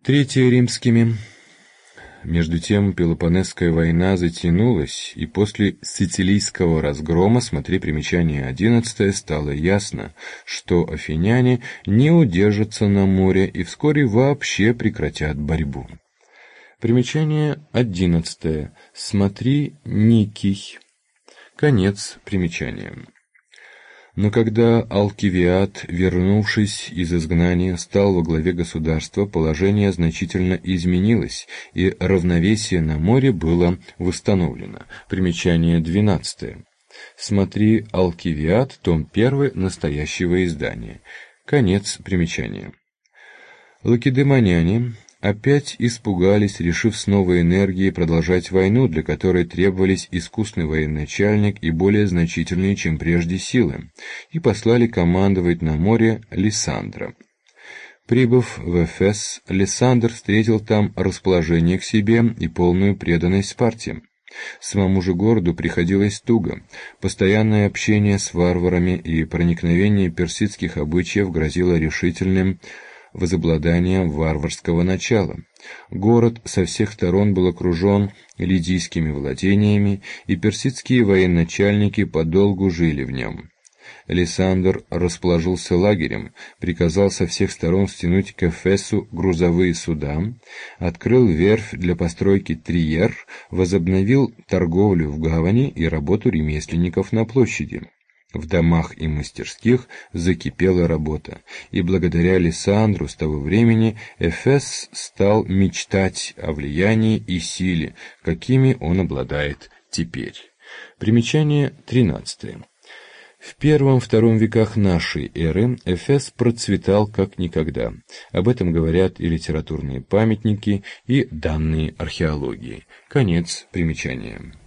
Третье римскими. Между тем Пелопоннесская война затянулась, и после Сицилийского разгрома, смотри примечание 11, стало ясно, что афиняне не удержатся на море и вскоре вообще прекратят борьбу. Примечание 11. Смотри Никий. Конец примечания. Но когда Алкивиад, вернувшись из изгнания, стал во главе государства, положение значительно изменилось, и равновесие на море было восстановлено. Примечание 12. Смотри Алкивиад, том 1 настоящего издания. Конец примечания. Лакедемоняне опять испугались, решив с новой энергией продолжать войну, для которой требовались искусный военачальник и более значительные, чем прежде, силы, и послали командовать на море Лисандра. Прибыв в Эфес, Лисандр встретил там расположение к себе и полную преданность Спарте. Самому же городу приходилось туго. Постоянное общение с варварами и проникновение персидских обычаев грозило решительным возобладанием варварского начала. Город со всех сторон был окружен лидийскими владениями, и персидские военачальники подолгу жили в нем. Лисандр расположился лагерем, приказал со всех сторон стянуть к Эфесу грузовые суда, открыл верфь для постройки триер, возобновил торговлю в гавани и работу ремесленников на площади. В домах и мастерских закипела работа, и благодаря Лисандру с того времени Эфес стал мечтать о влиянии и силе, какими он обладает теперь. Примечание 13. В I-II веках нашей эры Эфес процветал как никогда. Об этом говорят и литературные памятники, и данные археологии. Конец примечания.